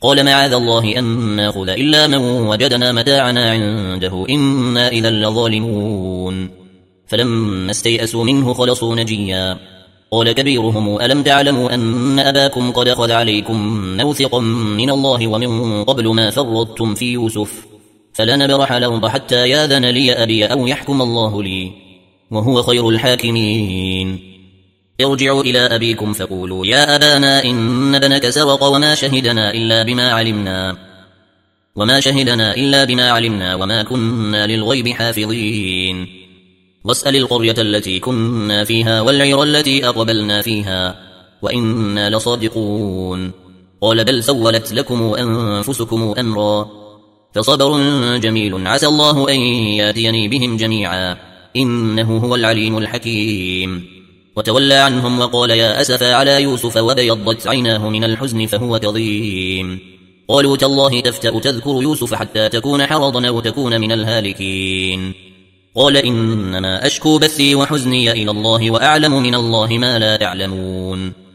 قال معاذ الله أن ناخذ إلا من وجدنا متاعنا عنده إنا إذا لظالمون. فلما استيئسوا منه خلصوا نجيا. قال كبيرهم ألم تعلموا أن أباكم قد أخذ عليكم موثقا من الله ومن قبل ما فرطتم في يوسف فلا نبرح الأرض حتى ياذن لي أبي أو يحكم الله لي وهو خير الحاكمين. ارجعوا إلى أبيكم فقولوا يا أبانا إن ابنك سرق وما شهدنا إلا بما علمنا وما كنا للغيب حافظين. واسأل القرية التي كنا فيها والعير التي أقبلنا فيها وإنا لصادقون. قال بل سولت لكم أنفسكم أمرا فصبر جميل عسى الله أن ياتيني بهم جميعا إنه هو العليم الحكيم. وتولى عنهم وقال يا أسفا على يوسف وبيضت عيناه من الحزن فهو كظيم. قالوا تالله تفتأ تذكر يوسف حتى تكون حرضا أو تكون من الهالكين. قال إنما أشكو بثي وحزني إلى الله وأعلم من الله ما لا تعلمون.